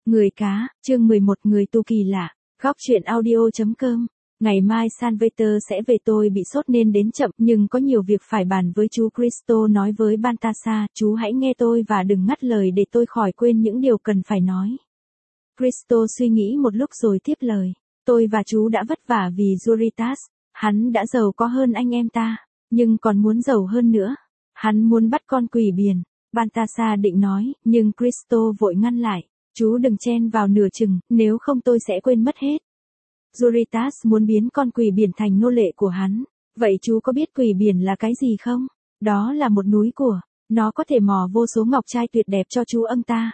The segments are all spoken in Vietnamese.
Người cá, chương 11 người tù kỳ lạ, góc truyện audio.com. Ngày mai Salvator sẽ về, tôi bị sốt nên đến chậm nhưng có nhiều việc phải bàn với chú. Cristo nói với Balthazar, chú hãy nghe tôi và đừng ngắt lời để tôi khỏi quên những điều cần phải nói. Cristo suy nghĩ một lúc rồi tiếp lời, tôi và chú đã vất vả vì Juritas, hắn đã giàu có hơn anh em ta, nhưng còn muốn giàu hơn nữa. Hắn muốn bắt con quỷ biển. Balthazar định nói, nhưng Cristo vội ngăn lại. Chú đừng chen vào nửa chừng, nếu không tôi sẽ quên mất hết. Juritas muốn biến con quỷ biển thành nô lệ của hắn. Vậy chú có biết quỷ biển là cái gì không? Đó là một núi của. Nó có thể mò vô số ngọc trai tuyệt đẹp cho chú ông ta.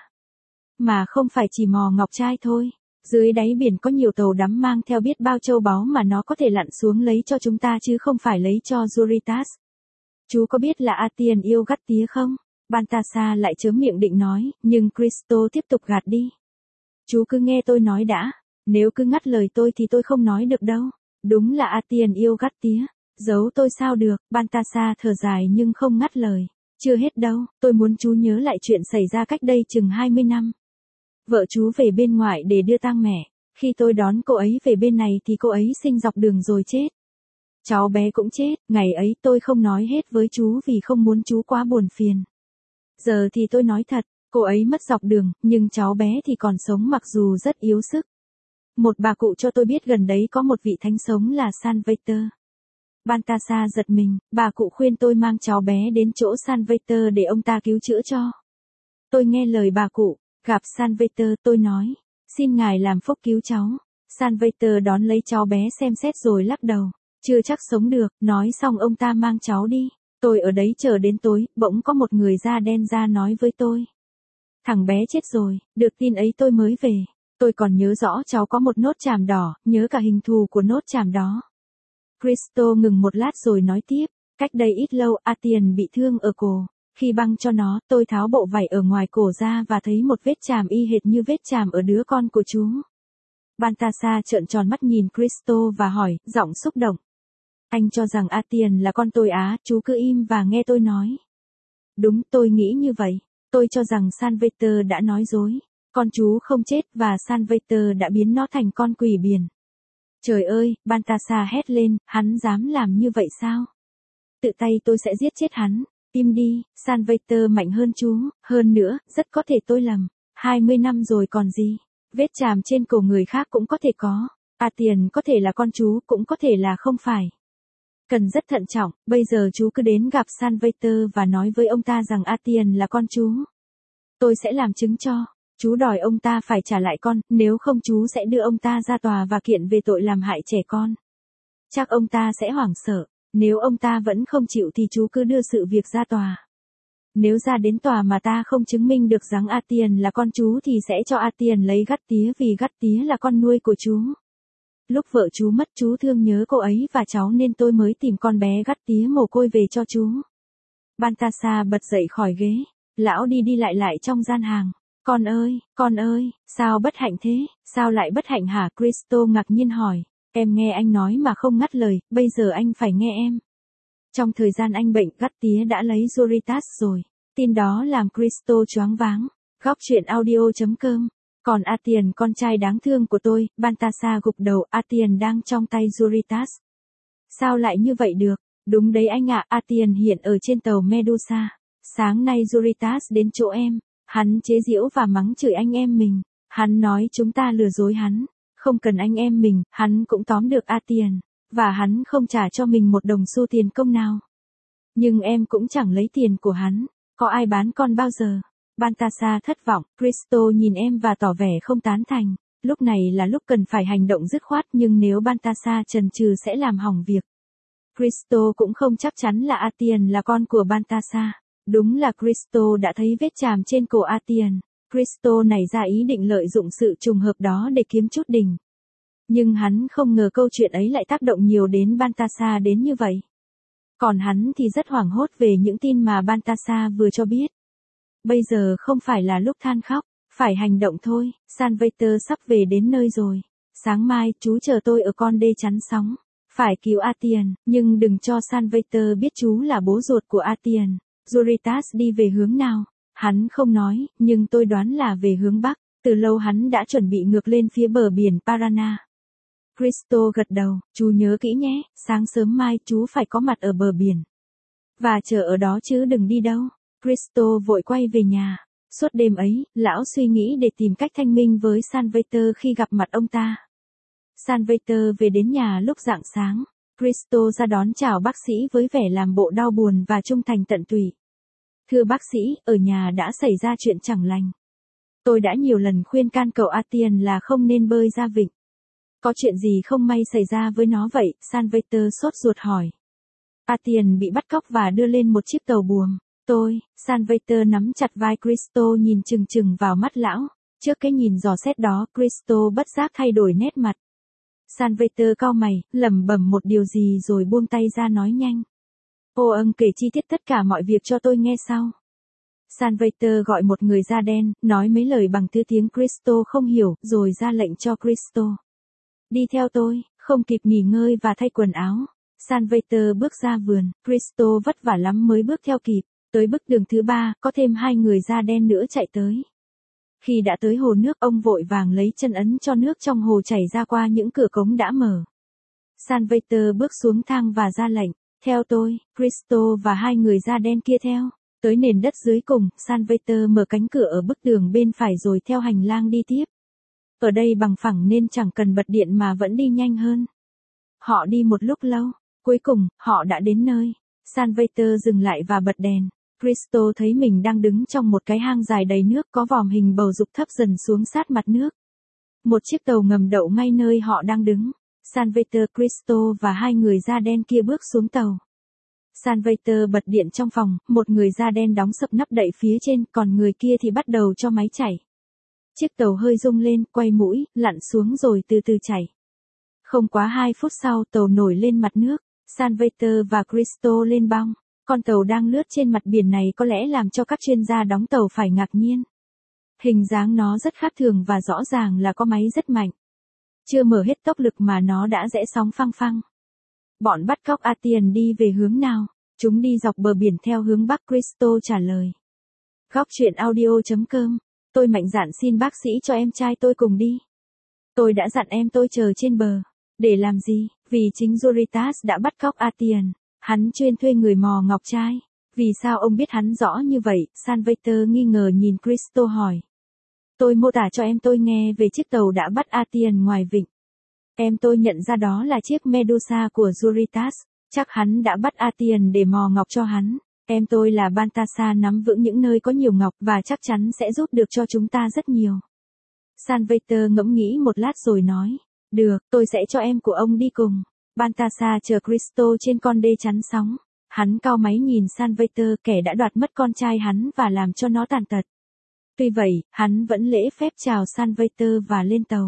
Mà không phải chỉ mò ngọc trai thôi. Dưới đáy biển có nhiều tàu đắm mang theo biết bao châu báu mà nó có thể lặn xuống lấy cho chúng ta chứ không phải lấy cho Juritas. Chú có biết là Athien yêu gắt tía không? Balthazar lại chớm miệng định nói, nhưng Cristo tiếp tục gạt đi. Chú cứ nghe tôi nói đã, nếu cứ ngắt lời tôi thì tôi không nói được đâu. Đúng là Athien yêu gắt tía, giấu tôi sao được. Balthazar thở dài nhưng không ngắt lời. Chưa hết đâu, tôi muốn chú nhớ lại chuyện xảy ra cách đây chừng 20 năm. Vợ chú về bên ngoài để đưa tang mẹ, khi tôi đón cô ấy về bên này thì cô ấy sinh dọc đường rồi chết. Cháu bé cũng chết, ngày ấy tôi không nói hết với chú vì không muốn chú quá buồn phiền. Giờ thì tôi nói thật, cô ấy mất dọc đường, nhưng cháu bé thì còn sống mặc dù rất yếu sức. Một bà cụ cho tôi biết gần đấy có một vị thánh sống là Salvator. Balthazar giật mình, bà cụ khuyên tôi mang cháu bé đến chỗ Salvator để ông ta cứu chữa cho. Tôi nghe lời bà cụ, gặp Salvator tôi nói, xin ngài làm phúc cứu cháu. Salvator đón lấy cháu bé xem xét rồi lắc đầu, chưa chắc sống được, nói xong ông ta mang cháu đi. Tôi ở đấy chờ đến tối, bỗng có một người da đen ra nói với tôi. Thằng bé chết rồi, được tin ấy tôi mới về. Tôi còn nhớ rõ cháu có một nốt chàm đỏ, nhớ cả hình thù của nốt chàm đó. Cristo ngừng một lát rồi nói tiếp, cách đây ít lâu Athien bị thương ở cổ. Khi băng cho nó, tôi tháo bộ vảy ở ngoài cổ ra và thấy một vết chàm y hệt như vết chàm ở đứa con của chú. Balthazar trợn tròn mắt nhìn Cristo và hỏi, giọng xúc động. Anh cho rằng Athien là con tôi á? Chú cứ im và nghe tôi nói. Đúng, tôi nghĩ như vậy. Tôi cho rằng Salvator đã nói dối. Con chú không chết và Salvator đã biến nó thành con quỷ biển. Trời ơi, Balthazar hét lên, hắn dám làm như vậy sao? Tự tay tôi sẽ giết chết hắn. Im đi, Salvator mạnh hơn chú, hơn nữa, rất có thể tôi lầm. 20 năm rồi còn gì. Vết chàm trên cổ người khác cũng có thể có. Athien có thể là con chú, cũng có thể là không phải. Cần rất thận trọng, bây giờ chú cứ đến gặp Salvator và nói với ông ta rằng Athien là con chú. Tôi sẽ làm chứng cho. Chú đòi ông ta phải trả lại con, nếu không chú sẽ đưa ông ta ra tòa và kiện về tội làm hại trẻ con. Chắc ông ta sẽ hoảng sợ, nếu ông ta vẫn không chịu thì chú cứ đưa sự việc ra tòa. Nếu ra đến tòa mà ta không chứng minh được rằng Athien là con chú thì sẽ cho Athien lấy gắt tía vì gắt tía là con nuôi của chú. Lúc vợ chú mất chú thương nhớ cô ấy và cháu nên tôi mới tìm con bé gắt tía mồ côi về cho chú. Balthazar bật dậy khỏi ghế. Lão đi đi lại trong gian hàng. Con ơi, sao bất hạnh thế? Sao lại bất hạnh hả? Cristo ngạc nhiên hỏi. Em nghe anh nói mà không ngắt lời, bây giờ anh phải nghe em. Trong thời gian anh bệnh, gắt tía đã lấy Juritas rồi. Tin đó làm Cristo choáng váng. Góc truyện audio.com. Còn Athien con trai đáng thương của tôi, Balthazar gục đầu, Athien đang trong tay Juritas. Sao lại như vậy được? Đúng đấy anh ạ, Athien hiện ở trên tàu Medusa. Sáng nay Juritas đến chỗ em. Hắn chế giễu và mắng chửi anh em mình. Hắn nói chúng ta lừa dối hắn. Không cần anh em mình, hắn cũng tóm được Athien. Và hắn không trả cho mình một đồng xu tiền công nào. Nhưng em cũng chẳng lấy tiền của hắn. Có ai bán con bao giờ? Balthazar thất vọng, Cristo nhìn em và tỏ vẻ không tán thành. Lúc này là lúc cần phải hành động dứt khoát nhưng nếu Balthazar chần chừ sẽ làm hỏng việc. Cristo cũng không chắc chắn là Athien là con của Balthazar. Đúng là Cristo đã thấy vết chàm trên cổ Athien. Cristo nảy ra ý định lợi dụng sự trùng hợp đó để kiếm chút đỉnh. Nhưng hắn không ngờ câu chuyện ấy lại tác động nhiều đến Balthazar đến như vậy. Còn hắn thì rất hoảng hốt về những tin mà Balthazar vừa cho biết. Bây giờ không phải là lúc than khóc, phải hành động thôi. Salvator sắp về đến nơi rồi. Sáng mai chú chờ tôi ở con đê chắn sóng. Phải cứu Athien, nhưng đừng cho Salvator biết chú là bố ruột của Athien. Juritas đi về hướng nào? Hắn không nói, nhưng tôi đoán là về hướng Bắc. Từ lâu hắn đã chuẩn bị ngược lên phía bờ biển Parana. Cristo gật đầu, chú nhớ kỹ nhé, sáng sớm mai chú phải có mặt ở bờ biển. Và chờ ở đó chứ đừng đi đâu. Cristo vội quay về nhà. Suốt đêm ấy, lão suy nghĩ để tìm cách thanh minh với Salvator khi gặp mặt ông ta. Salvator về đến nhà lúc rạng sáng. Cristo ra đón chào bác sĩ với vẻ làm bộ đau buồn và trung thành tận tụy. Thưa bác sĩ, ở nhà đã xảy ra chuyện chẳng lành. Tôi đã nhiều lần khuyên can cậu Atian là không nên bơi ra vịnh. Có chuyện gì không may xảy ra với nó vậy? Salvator sốt ruột hỏi. Atian bị bắt cóc và đưa lên một chiếc tàu buồm. Salvator nắm chặt vai Cristo nhìn chừng chừng vào mắt lão. Trước cái nhìn dò xét đó, Cristo bất giác thay đổi nét mặt. Salvator cau mày, lẩm bẩm một điều gì rồi buông tay ra nói nhanh. Ông kể chi tiết tất cả mọi việc cho tôi nghe sau. Salvator gọi một người da đen, nói mấy lời bằng thứ tiếng Cristo không hiểu, rồi ra lệnh cho Cristo. Đi theo tôi. Không kịp nghỉ ngơi và thay quần áo, Salvator bước ra vườn. Cristo vất vả lắm mới bước theo kịp. Tới bức đường thứ 3, có thêm 2 người da đen nữa chạy tới. Khi đã tới hồ nước, ông vội vàng lấy chân ấn cho nước trong hồ chảy ra qua những cửa cống đã mở. Salvator bước xuống thang và ra lệnh, theo tôi. Cristo và 2 người da đen kia theo. Tới nền đất dưới cùng, Salvator mở cánh cửa ở bức tường bên phải rồi theo hành lang đi tiếp. Ở đây bằng phẳng nên chẳng cần bật điện mà vẫn đi nhanh hơn. Họ đi một lúc lâu, cuối cùng, họ đã đến nơi. Salvator dừng lại và bật đèn. Cristo thấy mình đang đứng trong một cái hang dài đầy nước có vòm hình bầu dục thấp dần xuống sát mặt nước. Một chiếc tàu ngầm đậu ngay nơi họ đang đứng. Salvator, Cristo và 2 người da đen kia bước xuống tàu. Salvator bật điện trong phòng, một người da đen đóng sập nắp đậy phía trên, còn người kia thì bắt đầu cho máy chạy. Chiếc tàu hơi rung lên, quay mũi, lặn xuống rồi từ từ chạy. Không quá 2 phút sau, tàu nổi lên mặt nước. Salvator và Cristo lên bong. Con tàu đang lướt trên mặt biển này có lẽ làm cho các chuyên gia đóng tàu phải ngạc nhiên. Hình dáng nó rất khác thường và rõ ràng là có máy rất mạnh. Chưa mở hết tốc lực mà nó đã rẽ sóng phăng phăng. Bọn bắt cóc Atian đi về hướng nào? Chúng đi dọc bờ biển theo hướng Bắc, Cristo trả lời. Góc truyện audio.com. Tôi mạnh dạn xin bác sĩ cho em trai tôi cùng đi. Tôi đã dặn em tôi chờ trên bờ. Để làm gì? Vì chính Zuritas đã bắt cóc Atian. Hắn chuyên thuê người mò ngọc trai. Vì sao ông biết hắn rõ như vậy? Salvator nghi ngờ nhìn Cristo hỏi. Tôi mô tả cho em tôi nghe về chiếc tàu đã bắt Atian ngoài vịnh. Em tôi nhận ra đó là chiếc Medusa của Zuritas. Chắc hắn đã bắt Atian để mò ngọc cho hắn. Em tôi là Balthasa nắm vững những nơi có nhiều ngọc và chắc chắn sẽ giúp được cho chúng ta rất nhiều. Salvator ngẫm nghĩ một lát rồi nói. Được, tôi sẽ cho em của ông đi cùng. Balthasa chờ Cristo trên con đê chắn sóng. Hắn cau máy nhìn Salvator, kẻ đã đoạt mất con trai hắn và làm cho nó tàn tật. Tuy vậy, hắn vẫn lễ phép chào Salvator và lên tàu.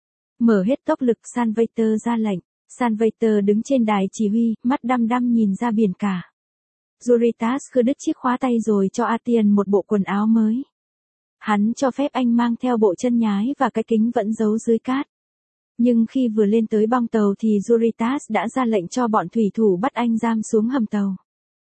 Mở hết tốc lực, Salvator ra lệnh. Salvator đứng trên đài chỉ huy, mắt đăm đăm nhìn ra biển cả. Zuritas khư đứt chiếc khóa tay rồi cho Atian một bộ quần áo mới. Hắn cho phép anh mang theo bộ chân nhái và cái kính vẫn giấu dưới cát. Nhưng khi vừa lên tới bong tàu thì Zuritas đã ra lệnh cho bọn thủy thủ bắt anh giam xuống hầm tàu.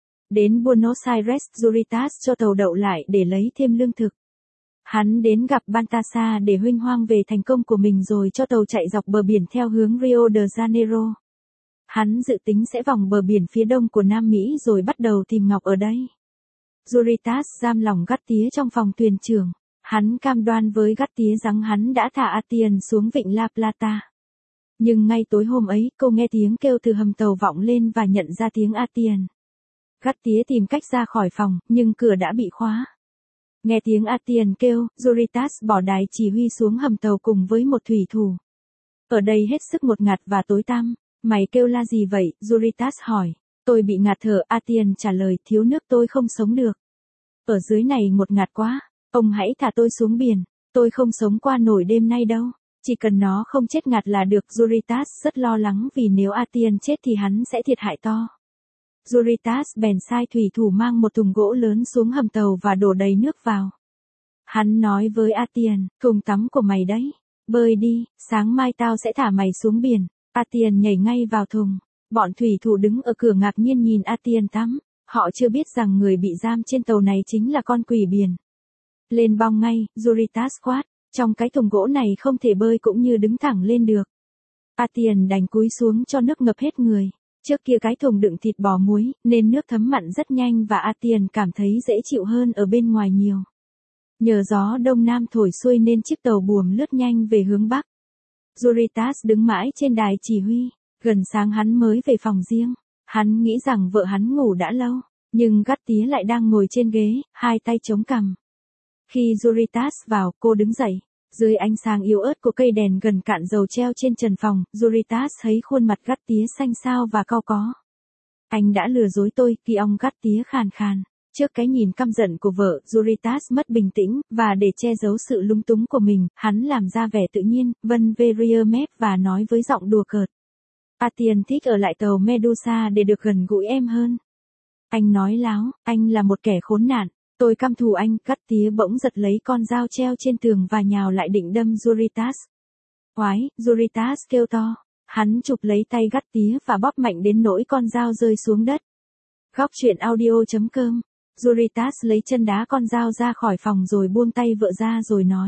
Đến Buenos Aires, Zuritas cho tàu đậu lại để lấy thêm lương thực. Hắn đến gặp Balthasa để huênh hoang về thành công của mình rồi cho tàu chạy dọc bờ biển theo hướng Rio de Janeiro. Hắn dự tính sẽ vòng bờ biển phía đông của Nam Mỹ rồi bắt đầu tìm ngọc ở đây. Zuritas giam lỏng Gattier trong phòng thuyền trưởng. Hắn cam đoan với Gattier rằng hắn đã thả Atian xuống vịnh La Plata. Nhưng ngay tối hôm ấy, cô nghe tiếng kêu từ hầm tàu vọng lên và nhận ra tiếng Atian. Gattier tìm cách ra khỏi phòng, nhưng cửa đã bị khóa. Nghe tiếng Atian kêu, Zuritas bỏ đài chỉ huy xuống hầm tàu cùng với một thủy thủ. Ở đây hết sức ngột ngạt và tối tăm. Mày kêu la gì vậy? Zuritas hỏi. Tôi bị ngạt thở, Atian trả lời, thiếu nước tôi không sống được. Ở dưới này ngột ngạt quá, ông hãy thả tôi xuống biển, tôi không sống qua nổi đêm nay đâu. Chỉ cần nó không chết ngạt là được. Zuritas rất lo lắng vì nếu Atian chết thì hắn sẽ thiệt hại to. Zuritas bèn sai thủy thủ mang một thùng gỗ lớn xuống hầm tàu và đổ đầy nước vào. Hắn nói với Atian, thùng tắm của mày đấy, bơi đi, sáng mai tao sẽ thả mày xuống biển. Atian nhảy ngay vào thùng. Bọn thủy thủ đứng ở cửa ngạc nhiên nhìn Atian tắm. Họ chưa biết rằng người bị giam trên tàu này chính là con quỷ biển. Lên bong ngay, Zuritas quát. Trong cái thùng gỗ này không thể bơi cũng như đứng thẳng lên được. Atian đành cúi xuống cho nước ngập hết người. Trước kia cái thùng đựng thịt bò muối, nên nước thấm mặn rất nhanh và Atian cảm thấy dễ chịu hơn ở bên ngoài nhiều. Nhờ gió đông nam thổi xuôi nên chiếc tàu buồm lướt nhanh về hướng bắc. Zuritas đứng mãi trên đài chỉ huy, gần sáng hắn mới về phòng riêng. Hắn nghĩ rằng vợ hắn ngủ đã lâu, nhưng Gattia lại đang ngồi trên ghế, hai tay chống cằm. Khi Zuritas vào, cô đứng dậy. Dưới ánh sáng yếu ớt của cây đèn gần cạn dầu treo trên trần phòng, Zuritas thấy khuôn mặt Gattia xanh xao và cau có. Anh đã lừa dối tôi, khi ông Gattia khàn khàn. Trước cái nhìn căm giận của vợ, Zuritas mất bình tĩnh, và để che giấu sự lúng túng của mình, hắn làm ra vẻ tự nhiên, vân Veriemet và nói với giọng đùa cợt. Atian thích ở lại tàu Medusa để được gần gũi em hơn. Anh nói láo, anh là một kẻ khốn nạn. Tôi căm thù anh. Gattia bỗng giật lấy con dao treo trên tường và nhào lại định đâm Zuritas. Oái, Zuritas kêu to. Hắn chụp lấy tay Gattia và bóp mạnh đến nỗi con dao rơi xuống đất. Góc truyện audio.com. Zuritas lấy chân đá con dao ra khỏi phòng rồi buông tay vợ ra rồi nói.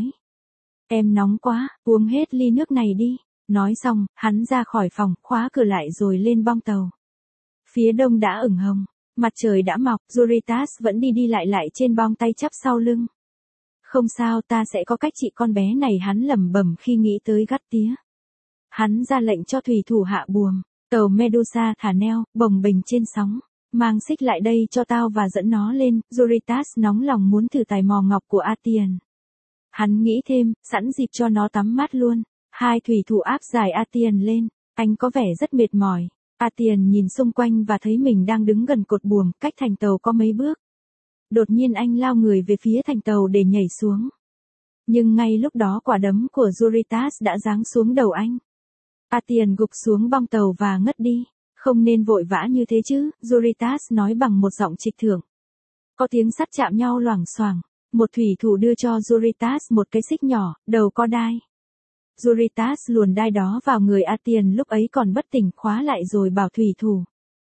Em nóng quá, uống hết ly nước này đi. Nói xong, hắn ra khỏi phòng, khóa cửa lại rồi lên bong tàu. Phía đông đã ửng hồng. Mặt trời đã mọc, Zuritas vẫn đi lại trên bong tay chắp sau lưng. Không sao, ta sẽ có cách trị con bé này, hắn lẩm bẩm khi nghĩ tới Gattia. Hắn ra lệnh cho thủy thủ hạ buồm. Tàu Medusa thả neo, bồng bềnh trên sóng. Mang xích lại đây cho tao và dẫn nó lên. Zuritas nóng lòng muốn thử tài mò ngọc của Atian. Hắn nghĩ thêm, sẵn dịp cho nó tắm mát luôn. Hai thủy thủ áp giải Atian lên. Anh có vẻ rất mệt mỏi. Atian nhìn xung quanh và thấy mình đang đứng gần cột buồm, cách thành tàu có mấy bước. Đột nhiên anh lao người về phía thành tàu để nhảy xuống. Nhưng ngay lúc đó quả đấm của Zuritas đã giáng xuống đầu anh. Atian gục xuống bong tàu và ngất đi. Không nên vội vã như thế chứ, Zuritas nói bằng một giọng trịch thượng. Có tiếng sắt chạm nhau loảng xoảng. Một thủy thủ đưa cho Zuritas một cái xích nhỏ, đầu có đai. Zuritas luồn đai đó vào người Atian lúc ấy còn bất tỉnh, khóa lại rồi bảo thủy thủ.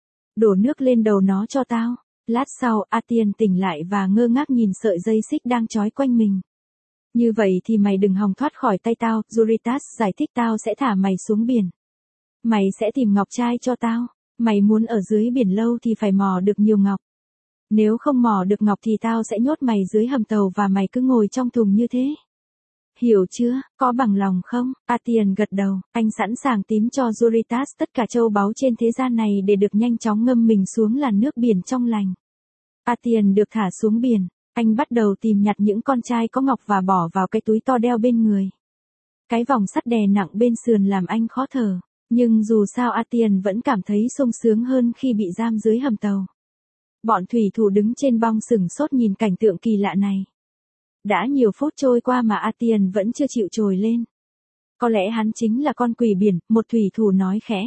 Đổ nước lên đầu nó cho tao. Lát sau, Atian tỉnh lại và ngơ ngác nhìn sợi dây xích đang trói quanh mình. Như vậy thì mày đừng hòng thoát khỏi tay tao, Zuritas giải thích, tao sẽ thả mày xuống biển. Mày sẽ tìm ngọc trai cho tao. Mày muốn ở dưới biển lâu thì phải mò được nhiều ngọc. Nếu không mò được ngọc thì tao sẽ nhốt mày dưới hầm tàu và mày cứ ngồi trong thùng như thế. Hiểu chưa, có bằng lòng không? Atian gật đầu, anh sẵn sàng tím cho Zuritas tất cả châu báu trên thế gian này để được nhanh chóng ngâm mình xuống làn nước biển trong lành. Atian được thả xuống biển, anh bắt đầu tìm nhặt những con trai có ngọc và bỏ vào cái túi to đeo bên người. Cái vòng sắt đè nặng bên sườn làm anh khó thở, nhưng dù sao Atian vẫn cảm thấy sung sướng hơn khi bị giam dưới hầm tàu. Bọn thủy thủ đứng trên bong sửng sốt nhìn cảnh tượng kỳ lạ này. Đã nhiều phút trôi qua mà Atian vẫn chưa chịu trồi lên. Có lẽ hắn chính là con quỷ biển, một thủy thủ nói khẽ.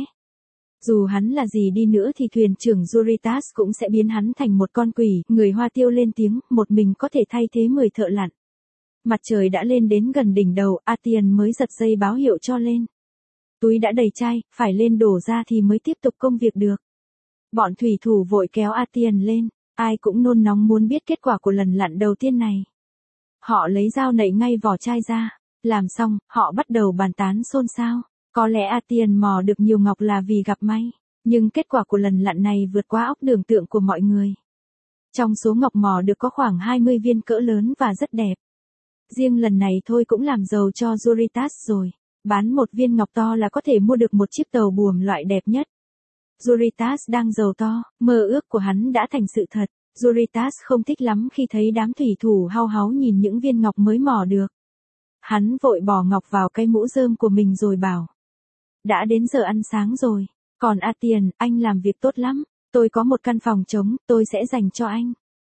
Dù hắn là gì đi nữa thì thuyền trưởng Zuritas cũng sẽ biến hắn thành một con quỷ. Người Hoa Tiêu lên tiếng, một mình có thể thay thế 10 thợ lặn. Mặt trời đã lên đến gần đỉnh đầu, Atian mới giật dây báo hiệu cho lên. Túi đã đầy chai, phải lên đổ ra thì mới tiếp tục công việc được. Bọn thủy thủ vội kéo Atian lên, ai cũng nôn nóng muốn biết kết quả của lần lặn đầu tiên này. Họ lấy dao nạy ngay vỏ chai ra, làm xong, họ bắt đầu bàn tán xôn xao. Có lẽ Atian mò được nhiều ngọc là vì gặp may, nhưng kết quả của lần lặn này vượt quá óc tưởng tượng của mọi người. Trong số ngọc mò được có khoảng 20 viên cỡ lớn và rất đẹp. Riêng lần này thôi cũng làm giàu cho Zuritas rồi. Bán một viên ngọc to là có thể mua được một chiếc tàu buồm loại đẹp nhất. Zuritas đang giàu to, mơ ước của hắn đã thành sự thật. Zuritas không thích lắm khi thấy đám thủy thủ hao háo nhìn những viên ngọc mới mò được. Hắn vội bỏ ngọc vào cái mũ rơm của mình rồi bảo. Đã đến giờ ăn sáng rồi. Còn Atian, anh làm việc tốt lắm. Tôi có một căn phòng trống, tôi sẽ dành cho anh.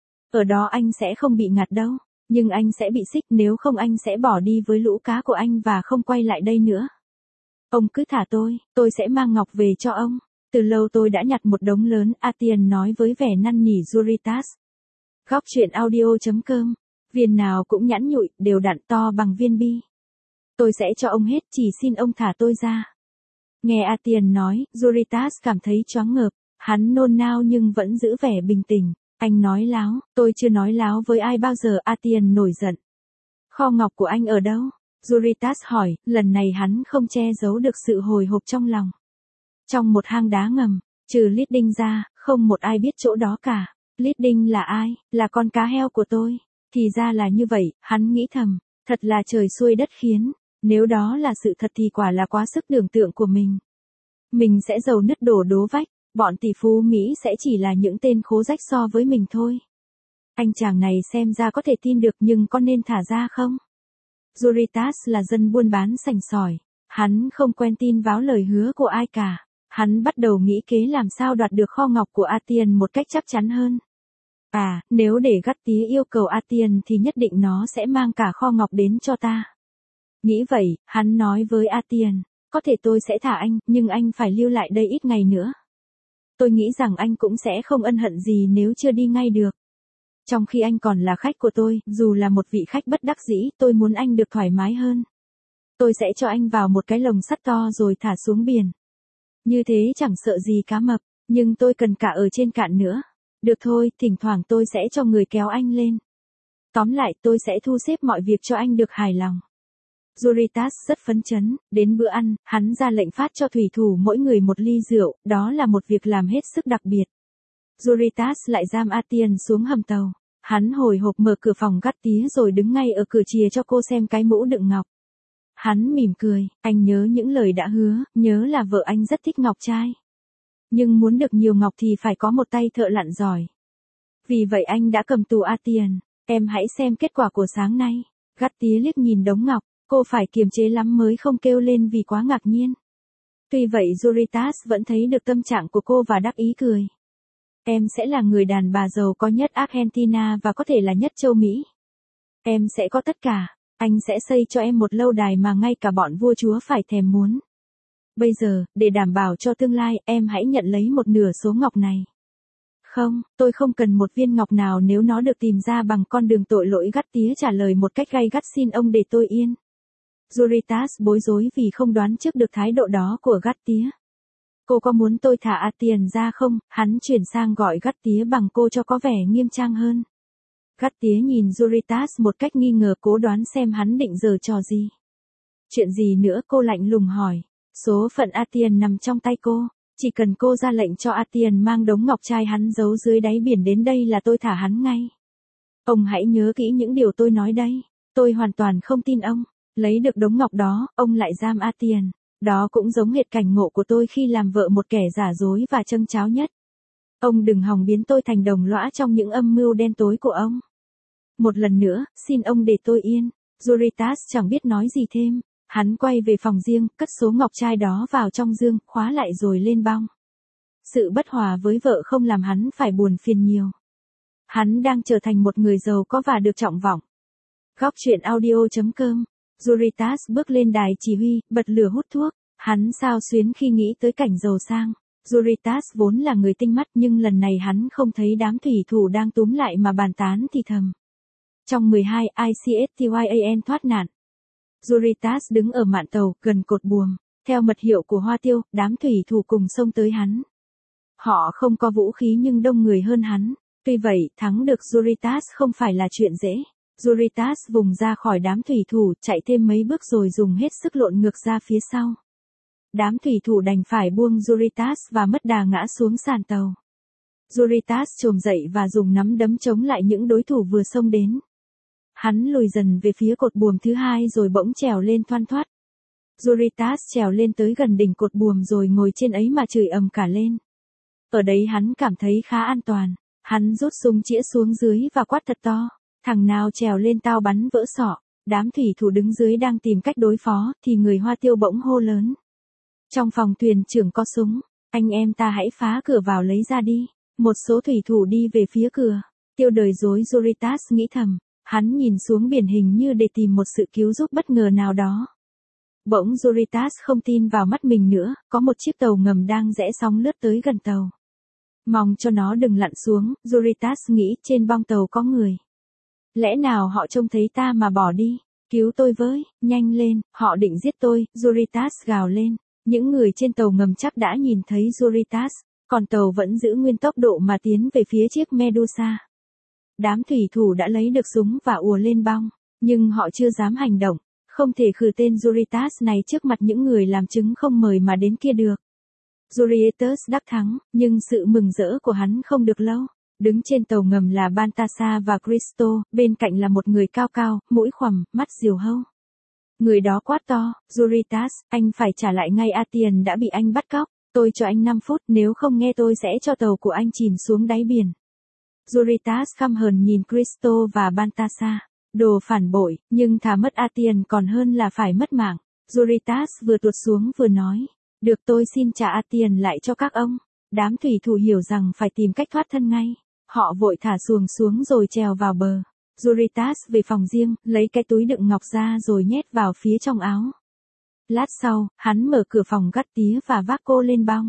Ở đó anh sẽ không bị ngạt đâu. Nhưng anh sẽ bị xích, nếu không anh sẽ bỏ đi với lũ cá của anh và không quay lại đây nữa. Ông cứ thả tôi sẽ mang ngọc về cho ông. Từ lâu tôi đã nhặt một đống lớn, Atian nói với vẻ năn nỉ Zuritas. Góc truyện audio.com. Viên nào cũng nhẵn nhụi, đều đặn to bằng viên bi. Tôi sẽ cho ông hết, chỉ xin ông thả tôi ra. Nghe Atian nói, Zuritas cảm thấy choáng ngợp. Hắn nôn nao nhưng vẫn giữ vẻ bình tĩnh. Anh nói láo, tôi chưa nói láo với ai bao giờ. Atian nổi giận. Kho ngọc của anh ở đâu? Eurytas hỏi, lần này hắn không che giấu được sự hồi hộp trong lòng. Trong một hang đá ngầm, trừ Lidding ra, không một ai biết chỗ đó cả. Lidding là ai? Là con cá heo của tôi. Thì ra là như vậy, hắn nghĩ thầm, thật là trời xui đất khiến. Nếu đó là sự thật thì quả là quá sức tưởng tượng của mình. Mình sẽ giàu nứt đổ đố vách, bọn tỷ phú Mỹ sẽ chỉ là những tên khố rách so với mình thôi. Anh chàng này xem ra có thể tin được nhưng có nên thả ra không? Eurytas là dân buôn bán sành sỏi. Hắn không quen tin vào lời hứa của ai cả. Hắn bắt đầu nghĩ kế làm sao đoạt được kho ngọc của Athien một cách chắc chắn hơn. Nếu để gắt tía yêu cầu Athien thì nhất định nó sẽ mang cả kho ngọc đến cho ta. Nghĩ vậy, hắn nói với Athien, có thể tôi sẽ thả anh, nhưng anh phải lưu lại đây ít ngày nữa. Tôi nghĩ rằng anh cũng sẽ không ân hận gì nếu chưa đi ngay được. Trong khi anh còn là khách của tôi, dù là một vị khách bất đắc dĩ, tôi muốn anh được thoải mái hơn. Tôi sẽ cho anh vào một cái lồng sắt to rồi thả xuống biển. Như thế chẳng sợ gì cá mập, nhưng tôi cần cả ở trên cạn nữa. Được thôi, thỉnh thoảng tôi sẽ cho người kéo anh lên. Tóm lại tôi sẽ thu xếp mọi việc cho anh được hài lòng. Eurytas rất phấn chấn, đến bữa ăn, hắn ra lệnh phát cho thủy thủ mỗi người một ly rượu, đó là một việc làm hết sức đặc biệt. Eurytas lại giam Athien xuống hầm tàu. Hắn hồi hộp mở cửa phòng gắt tía rồi đứng ngay ở cửa chìa cho cô xem cái mũ đựng ngọc. Hắn mỉm cười, anh nhớ những lời đã hứa, nhớ là vợ anh rất thích ngọc trai. Nhưng muốn được nhiều ngọc thì phải có một tay thợ lặn giỏi. Vì vậy anh đã cầm tù Athien, em hãy xem kết quả của sáng nay. Gắt tía liếc nhìn đống ngọc, cô phải kiềm chế lắm mới không kêu lên vì quá ngạc nhiên. Tuy vậy Eurytas vẫn thấy được tâm trạng của cô và đắc ý cười. Em sẽ là người đàn bà giàu có nhất Argentina và có thể là nhất châu Mỹ. Em sẽ có tất cả, anh sẽ xây cho em một lâu đài mà ngay cả bọn vua chúa phải thèm muốn. Bây giờ, để đảm bảo cho tương lai, em hãy nhận lấy một nửa số ngọc này. Không, tôi không cần một viên ngọc nào nếu nó được tìm ra bằng con đường tội lỗi, gắt tía trả lời một cách gay gắt, xin ông để tôi yên. Eurytas bối rối vì không đoán trước được thái độ đó của gắt tía. Cô có muốn tôi thả Athien ra không? Hắn chuyển sang gọi gắt tía bằng cô cho có vẻ nghiêm trang hơn. Gắt tía nhìn Eurytas một cách nghi ngờ, cố đoán xem hắn định giở trò gì. Chuyện gì nữa? Cô lạnh lùng hỏi. Số phận Athien nằm trong tay cô. Chỉ cần cô ra lệnh cho Athien mang đống ngọc trai hắn giấu dưới đáy biển đến đây là tôi thả hắn ngay. Ông hãy nhớ kỹ những điều tôi nói đây. Tôi hoàn toàn không tin ông. Lấy được đống ngọc đó, ông lại giam Athien. Đó cũng giống hệt cảnh ngộ của tôi khi làm vợ một kẻ giả dối và châng cháo nhất. Ông đừng hòng biến tôi thành đồng lõa trong những âm mưu đen tối của ông. Một lần nữa, xin ông để tôi yên. Eurytas chẳng biết nói gì thêm. Hắn quay về phòng riêng, cất số ngọc trai đó vào trong dương, khóa lại rồi lên bong. Sự bất hòa với vợ không làm hắn phải buồn phiền nhiều. Hắn đang trở thành một người giàu có và được trọng vọng. Góc truyện audio.com. Eurytas bước lên đài chỉ huy, bật lửa hút thuốc. Hắn xao xuyến khi nghĩ tới cảnh giàu sang. Eurytas vốn là người tinh mắt nhưng lần này hắn không thấy đám thủy thủ đang túm lại mà bàn tán thì thầm. Trong 12 ICSTYAN thoát nạn. Eurytas đứng ở mạn tàu, gần cột buồm. Theo mật hiệu của Hoa Tiêu, đám thủy thủ cùng xông tới hắn. Họ không có vũ khí nhưng đông người hơn hắn. Tuy vậy, thắng được Eurytas không phải là chuyện dễ. Eurytas vùng ra khỏi đám thủy thủ, chạy thêm mấy bước rồi dùng hết sức lộn ngược ra phía sau. Đám thủy thủ đành phải buông Eurytas và mất đà ngã xuống sàn tàu. Eurytas chồm dậy và dùng nắm đấm chống lại những đối thủ vừa xông đến. Hắn lùi dần về phía cột buồm thứ hai rồi bỗng trèo lên thoăn thoắt. Eurytas trèo lên tới gần đỉnh cột buồm rồi ngồi trên ấy mà chửi ầm cả lên. Ở đấy hắn cảm thấy khá an toàn. Hắn rút súng chĩa xuống dưới và quát thật to. Thằng nào trèo lên tao bắn vỡ sọ. Đám thủy thủ đứng dưới đang tìm cách đối phó thì người Hoa Tiêu bỗng hô lớn. Trong phòng thuyền trưởng có súng. Anh em ta hãy phá cửa vào lấy ra đi. Một số thủy thủ đi về phía cửa. Tiêu đời dối Eurytas nghĩ thầm. Hắn nhìn xuống biển hình như để tìm một sự cứu giúp bất ngờ nào đó. Bỗng Eurytas không tin vào mắt mình nữa, có một chiếc tàu ngầm đang rẽ sóng lướt tới gần tàu. Mong cho nó đừng lặn xuống, Eurytas nghĩ trên bong tàu có người. Lẽ nào họ trông thấy ta mà bỏ đi? Cứu tôi với, nhanh lên, họ định giết tôi, Eurytas gào lên. Những người trên tàu ngầm chắc đã nhìn thấy Eurytas, còn tàu vẫn giữ nguyên tốc độ mà tiến về phía chiếc Medusa. Đám thủy thủ đã lấy được súng và ùa lên bong, nhưng họ chưa dám hành động. Không thể khử tên Juritas này trước mặt những người làm chứng không mời mà đến kia được. Juritas đắc thắng, nhưng sự mừng rỡ của hắn không được lâu. Đứng trên tàu ngầm là Balthasar và Cristo, bên cạnh là một người cao cao, mũi khoằm, mắt diều hâu. Người đó quát to, Juritas, anh phải trả lại ngay Athien đã bị anh bắt cóc. Tôi cho anh 5 phút, nếu không nghe tôi sẽ cho tàu của anh chìm xuống đáy biển. Juritas căm hờn nhìn Cristo và Balthasar. Đồ phản bội, nhưng thà mất Athien còn hơn là phải mất mạng. Juritas vừa tuột xuống vừa nói. Được, tôi xin trả Athien lại cho các ông. Đám thủy thủ hiểu rằng phải tìm cách thoát thân ngay. Họ vội thả xuồng xuống rồi trèo vào bờ. Juritas về phòng riêng, lấy cái túi đựng ngọc ra rồi nhét vào phía trong áo. Lát sau, hắn mở cửa phòng gắt tía và vác cô lên bong.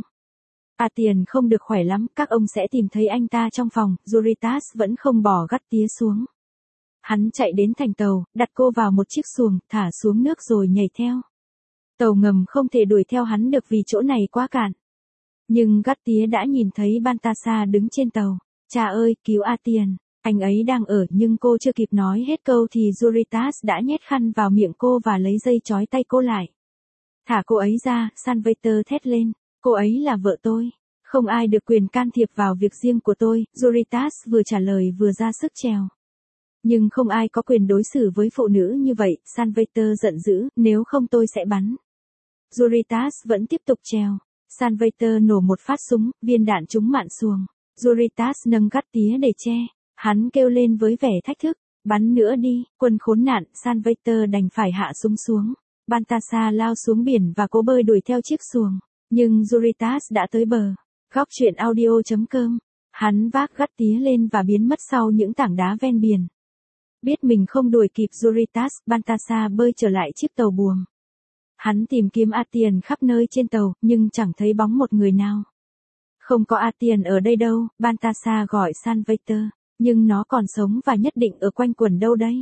Athien không được khỏe lắm, các ông sẽ tìm thấy anh ta trong phòng. Juritas vẫn không bỏ gắt tía xuống. Hắn chạy đến thành tàu, đặt cô vào một chiếc xuồng, thả xuống nước rồi nhảy theo. Tàu ngầm không thể đuổi theo hắn được vì chỗ này quá cạn. Nhưng gắt tía đã nhìn thấy Balthasar đứng trên tàu. Cha ơi, cứu Athien. Anh ấy đang ở, nhưng cô chưa kịp nói hết câu thì Juritas đã nhét khăn vào miệng cô và lấy dây trói tay cô lại. Thả cô ấy ra, Salvator thét lên. Cô ấy là vợ tôi. Không ai được quyền can thiệp vào việc riêng của tôi. Juritas vừa trả lời vừa ra sức trèo. Nhưng không ai có quyền đối xử với phụ nữ như vậy. Salvator giận dữ, nếu không tôi sẽ bắn. Juritas vẫn tiếp tục trèo. Salvator nổ một phát súng, viên đạn trúng mạn xuồng. Juritas nâng gắt tía để che. Hắn kêu lên với vẻ thách thức. Bắn nữa đi, quân khốn nạn. Salvator đành phải hạ súng xuống. Balthasar lao xuống biển và cố bơi đuổi theo chiếc xuồng. Nhưng Juritas đã tới bờ. Góc truyện audio.com. Hắn vác gắt tía lên và biến mất sau những tảng đá ven biển. Biết mình không đuổi kịp Juritas, Balthasar bơi trở lại chiếc tàu buồm. Hắn tìm kiếm Athien khắp nơi trên tàu, nhưng chẳng thấy bóng một người nào. Không có Athien ở đây đâu, Balthasar gọi Salvator, nhưng nó còn sống và nhất định ở quanh quẩn đâu đây.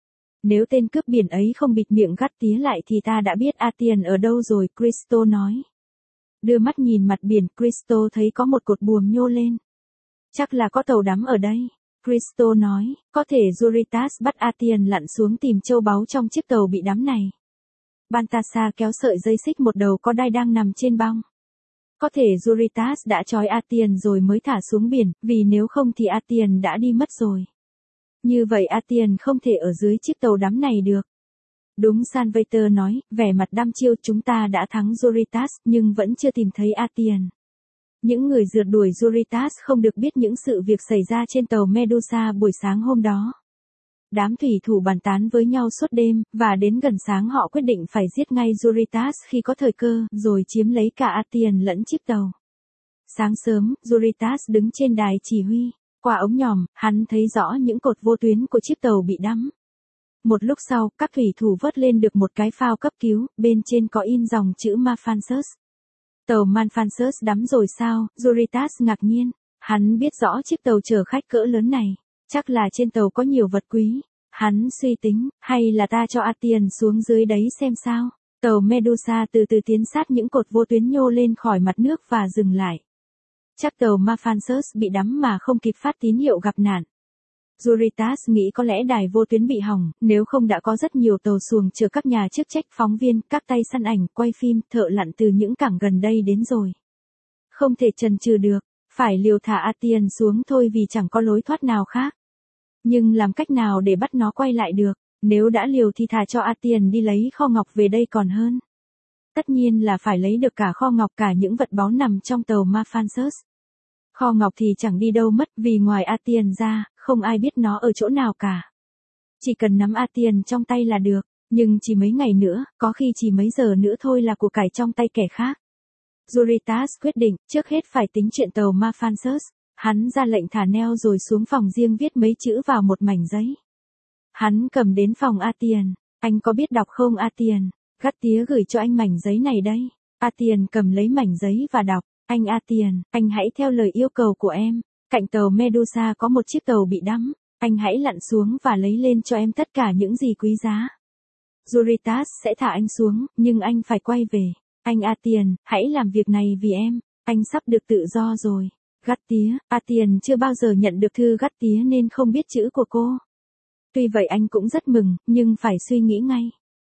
Nếu tên cướp biển ấy không bịt miệng gắt tía lại thì ta đã biết Athien ở đâu rồi, Cristo nói. Đưa mắt nhìn mặt biển, Cristo thấy có một cột buồm nhô lên. Chắc là có tàu đắm ở đây. Cristo nói, có thể Juritas bắt Athien lặn xuống tìm châu báu trong chiếc tàu bị đắm này. Balthasar kéo sợi dây xích một đầu có đai đang nằm trên bong. Có thể Juritas đã trói Athien rồi mới thả xuống biển, vì nếu không thì Athien đã đi mất rồi. Như vậy Athien không thể ở dưới chiếc tàu đắm này được. Đúng, Salvator nói, vẻ mặt đăm chiêu, chúng ta đã thắng Juritas, nhưng vẫn chưa tìm thấy Athien. Những người rượt đuổi Juritas không được biết những sự việc xảy ra trên tàu Medusa buổi sáng hôm đó. Đám thủy thủ bàn tán với nhau suốt đêm, và đến gần sáng họ quyết định phải giết ngay Juritas khi có thời cơ, rồi chiếm lấy cả Athien lẫn chiếc tàu. Sáng sớm, Juritas đứng trên đài chỉ huy. Qua ống nhòm, hắn thấy rõ những cột vô tuyến của chiếc tàu bị đắm. Một lúc sau, các thủy thủ vớt lên được một cái phao cấp cứu, bên trên có in dòng chữ Malphansus. Tàu Malphansus đắm rồi sao? Juritas ngạc nhiên. Hắn biết rõ chiếc tàu chở khách cỡ lớn này. Chắc là trên tàu có nhiều vật quý. Hắn suy tính, hay là ta cho Athien xuống dưới đấy xem sao. Tàu Medusa từ từ tiến sát những cột vô tuyến nhô lên khỏi mặt nước và dừng lại. Chắc tàu Malphansus bị đắm mà không kịp phát tín hiệu gặp nạn. Juritas nghĩ có lẽ đài vô tuyến bị hỏng, nếu không đã có rất nhiều tàu xuồng chở các nhà chức trách, phóng viên, các tay săn ảnh, quay phim, thợ lặn từ những cảng gần đây đến rồi. Không thể chần chừ được, phải liều thả Athien xuống thôi vì chẳng có lối thoát nào khác. Nhưng làm cách nào để bắt nó quay lại được, nếu đã liều thì thà cho Athien đi lấy kho ngọc về đây còn hơn. Tất nhiên là phải lấy được cả kho ngọc, cả những vật báu nằm trong tàu Malphansus. Kho ngọc thì chẳng đi đâu mất, vì ngoài Athien ra, không ai biết nó ở chỗ nào cả. Chỉ cần nắm Athien trong tay là được, nhưng chỉ mấy ngày nữa, có khi chỉ mấy giờ nữa thôi là của cải trong tay kẻ khác. Juritas quyết định, trước hết phải tính chuyện tàu Malphansus. Hắn ra lệnh thả neo rồi xuống phòng riêng viết mấy chữ vào một mảnh giấy. Hắn cầm đến phòng Athien. Anh có biết đọc không Athien? Gắt tía gửi cho anh mảnh giấy này đây. Athien cầm lấy mảnh giấy và đọc. Anh Athien, anh hãy theo lời yêu cầu của em. Cạnh tàu Medusa có một chiếc tàu bị đắm. Anh hãy lặn xuống và lấy lên cho em tất cả những gì quý giá. Juritas sẽ thả anh xuống, nhưng anh phải quay về. Anh Athien, hãy làm việc này vì em. Anh sắp được tự do rồi. Gắt tía, Athien chưa bao giờ nhận được thư gắt tía nên không biết chữ của cô. Tuy vậy anh cũng rất mừng, nhưng phải suy nghĩ ngay.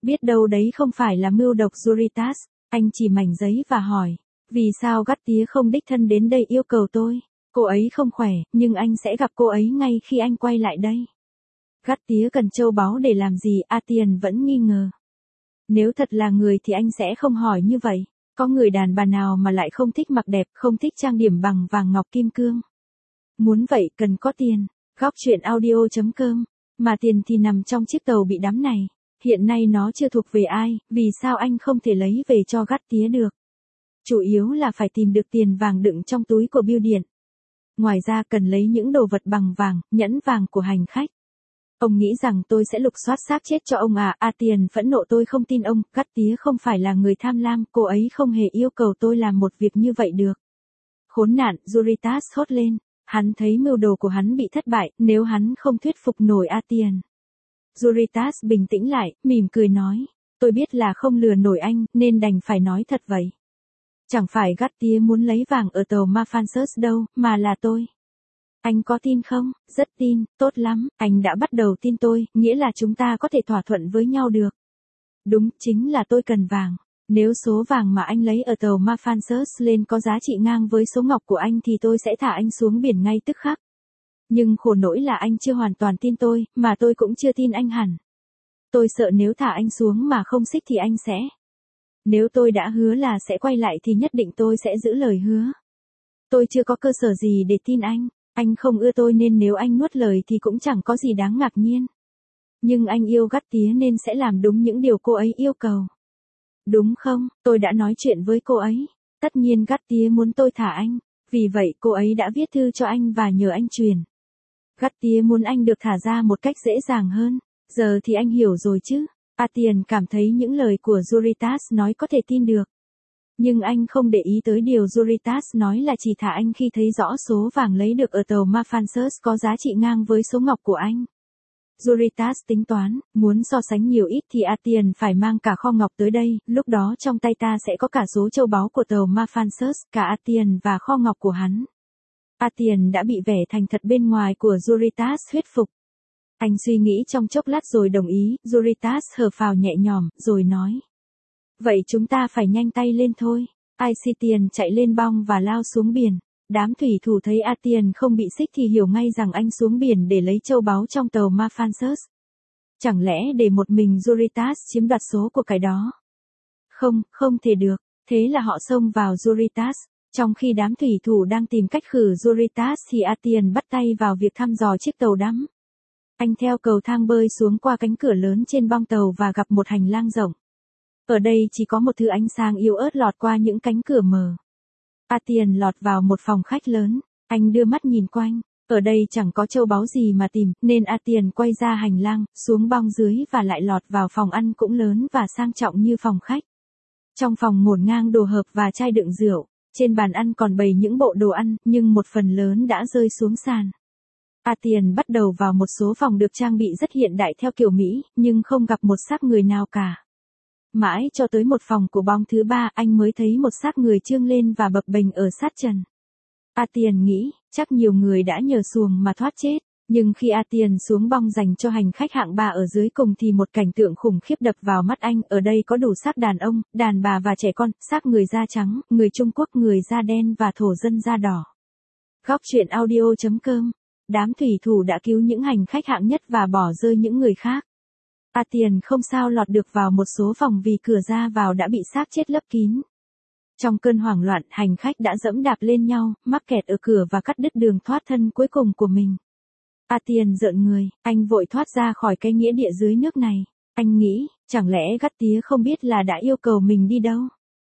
Biết đâu đấy không phải là mưu độc Zuritas, anh chỉ mảnh giấy và hỏi. Vì sao gắt tía không đích thân đến đây yêu cầu tôi? Cô ấy không khỏe, nhưng anh sẽ gặp cô ấy ngay khi anh quay lại đây. Gắt tía cần châu báu để làm gì? Atian vẫn nghi ngờ. Nếu thật là người thì anh sẽ không hỏi như vậy. Có người đàn bà nào mà lại không thích mặc đẹp, không thích trang điểm bằng vàng ngọc kim cương. Muốn vậy cần có tiền. Góc chuyện audio.com. Mà tiền thì nằm trong chiếc tàu bị đắm này. Hiện nay nó chưa thuộc về ai, vì sao anh không thể lấy về cho gắt tía được? Chủ yếu là phải tìm được tiền vàng đựng trong túi của bưu điện. Ngoài ra cần lấy những đồ vật bằng vàng, nhẫn vàng của hành khách. Ông nghĩ rằng tôi sẽ lục soát xác chết cho ông à? Atian phẫn nộ, tôi không tin ông, gắt tía không phải là người tham lam, cô ấy không hề yêu cầu tôi làm một việc như vậy được. Khốn nạn, Zuritas hốt lên, hắn thấy mưu đồ của hắn bị thất bại, nếu hắn không thuyết phục nổi Atian. Zuritas bình tĩnh lại, mỉm cười nói, tôi biết là không lừa nổi anh, nên đành phải nói thật vậy. Chẳng phải gắt tía muốn lấy vàng ở tàu Maphansus đâu, mà là tôi. Anh có tin không? Rất tin, tốt lắm, anh đã bắt đầu tin tôi, nghĩa là chúng ta có thể thỏa thuận với nhau được. Đúng, chính là tôi cần vàng. Nếu số vàng mà anh lấy ở tàu Maphansus lên có giá trị ngang với số ngọc của anh thì tôi sẽ thả anh xuống biển ngay tức khắc. Nhưng khổ nỗi là anh chưa hoàn toàn tin tôi, mà tôi cũng chưa tin anh hẳn. Tôi sợ nếu thả anh xuống mà không xích thì anh sẽ. Nếu tôi đã hứa là sẽ quay lại thì nhất định tôi sẽ giữ lời hứa. Tôi chưa có cơ sở gì để tin anh. Anh không ưa tôi nên nếu anh nuốt lời thì cũng chẳng có gì đáng ngạc nhiên. Nhưng anh yêu gắt tía nên sẽ làm đúng những điều cô ấy yêu cầu. Đúng không? Tôi đã nói chuyện với cô ấy. Tất nhiên gắt tía muốn tôi thả anh. Vì vậy cô ấy đã viết thư cho anh và nhờ anh truyền. Gắt tía muốn anh được thả ra một cách dễ dàng hơn. Giờ thì anh hiểu rồi chứ. Atian cảm thấy những lời của Zuritas nói có thể tin được. Nhưng anh không để ý tới điều Zuritas nói là chỉ thả anh khi thấy rõ số vàng lấy được ở tàu Maphansus có giá trị ngang với số ngọc của anh. Zuritas tính toán, muốn so sánh nhiều ít thì Atian phải mang cả kho ngọc tới đây, lúc đó trong tay ta sẽ có cả số châu báu của tàu Maphansus, cả Atian và kho ngọc của hắn. Atian đã bị vẻ thành thật bên ngoài của Zuritas thuyết phục. Anh suy nghĩ trong chốc lát rồi đồng ý, Zuritas thở phào nhẹ nhõm, rồi nói. Vậy chúng ta phải nhanh tay lên thôi. Aisitian chạy lên bong và lao xuống biển. Đám thủy thủ thấy Atian không bị xích thì hiểu ngay rằng anh xuống biển để lấy châu báu trong tàu Maphansus. Chẳng lẽ để một mình Zuritas chiếm đoạt số của cái đó? Không, không thể được. Thế là họ xông vào Zuritas. Trong khi đám thủy thủ đang tìm cách khử Zuritas thì Atian bắt tay vào việc thăm dò chiếc tàu đắm. Anh theo cầu thang bơi xuống qua cánh cửa lớn trên bong tàu và gặp một hành lang rộng. Ở đây chỉ có một thứ ánh sáng yếu ớt lọt qua những cánh cửa mờ. Atian lọt vào một phòng khách lớn, anh đưa mắt nhìn quanh, ở đây chẳng có châu báu gì mà tìm, nên Atian quay ra hành lang, xuống bong dưới và lại lọt vào phòng ăn cũng lớn và sang trọng như phòng khách. Trong phòng ngổn ngang đồ hộp và chai đựng rượu, trên bàn ăn còn bày những bộ đồ ăn, nhưng một phần lớn đã rơi xuống sàn. Atian bắt đầu vào một số phòng được trang bị rất hiện đại theo kiểu Mỹ, nhưng không gặp một xác người nào cả. Mãi cho tới một phòng của bong thứ 3 anh mới thấy một xác người trương lên và bập bềnh ở sát trần. Atian nghĩ, chắc nhiều người đã nhờ xuồng mà thoát chết, nhưng khi Atian xuống bong dành cho hành khách hạng 3 ở dưới cùng thì một cảnh tượng khủng khiếp đập vào mắt anh, ở đây có đủ xác đàn ông, đàn bà và trẻ con, xác người da trắng, người Trung Quốc, người da đen và thổ dân da đỏ. Góc chuyện audio.com. Đám thủy thủ đã cứu những hành khách hạng nhất và bỏ rơi những người khác. Atian không sao lọt được vào một số phòng vì cửa ra vào đã bị xác chết lấp kín. Trong cơn hoảng loạn, hành khách đã dẫm đạp lên nhau, mắc kẹt ở cửa và cắt đứt đường thoát thân cuối cùng của mình. Atian rợn người, anh vội thoát ra khỏi cái nghĩa địa dưới nước này. Anh nghĩ, chẳng lẽ gắt tía không biết là đã yêu cầu mình đi đâu?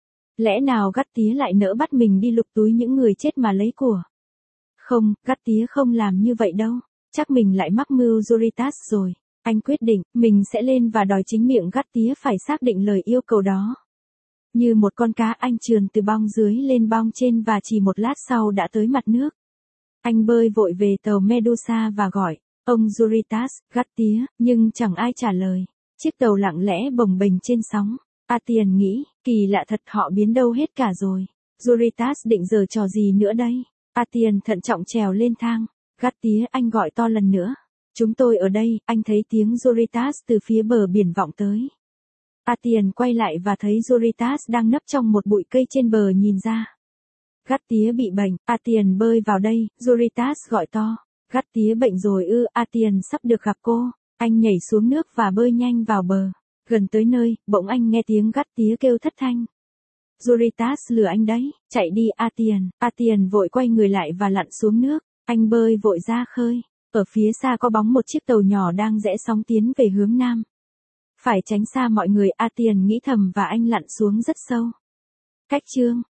Lẽ nào gắt tía lại nỡ bắt mình đi lục túi những người chết mà lấy của? Không, gắt tía không làm như vậy đâu. Chắc mình lại mắc mưu Zuritas rồi. Anh quyết định, mình sẽ lên và đòi chính miệng gắt tía phải xác định lời yêu cầu đó. Như một con cá anh trườn từ bong dưới lên bong trên và chỉ một lát sau đã tới mặt nước. Anh bơi vội về tàu Medusa và gọi, ông Zuritas, gắt tía, nhưng chẳng ai trả lời. Chiếc tàu lặng lẽ bồng bềnh trên sóng. Atian nghĩ, kỳ lạ thật, họ biến đâu hết cả rồi. Zuritas định giở trò gì nữa đây? Atian thận trọng trèo lên thang. Gắt tía, anh gọi to lần nữa. Chúng tôi ở đây, anh thấy tiếng Zuritas từ phía bờ biển vọng tới. Atien quay lại và thấy Zuritas đang nấp trong một bụi cây trên bờ nhìn ra. Gắt tía bị bệnh, Atien bơi vào đây, Zuritas gọi to. Gắt tía bệnh rồi ư, Atien sắp được gặp cô. Anh nhảy xuống nước và bơi nhanh vào bờ. Gần tới nơi, bỗng anh nghe tiếng gắt tía kêu thất thanh. Zuritas lừa anh đấy, chạy đi Atien. Atien vội quay người lại và lặn xuống nước. Anh bơi vội ra khơi. Ở phía xa có bóng một chiếc tàu nhỏ đang rẽ sóng tiến về hướng nam. Phải tránh xa mọi người, Atien nghĩ thầm và anh lặn xuống rất sâu. Cách chương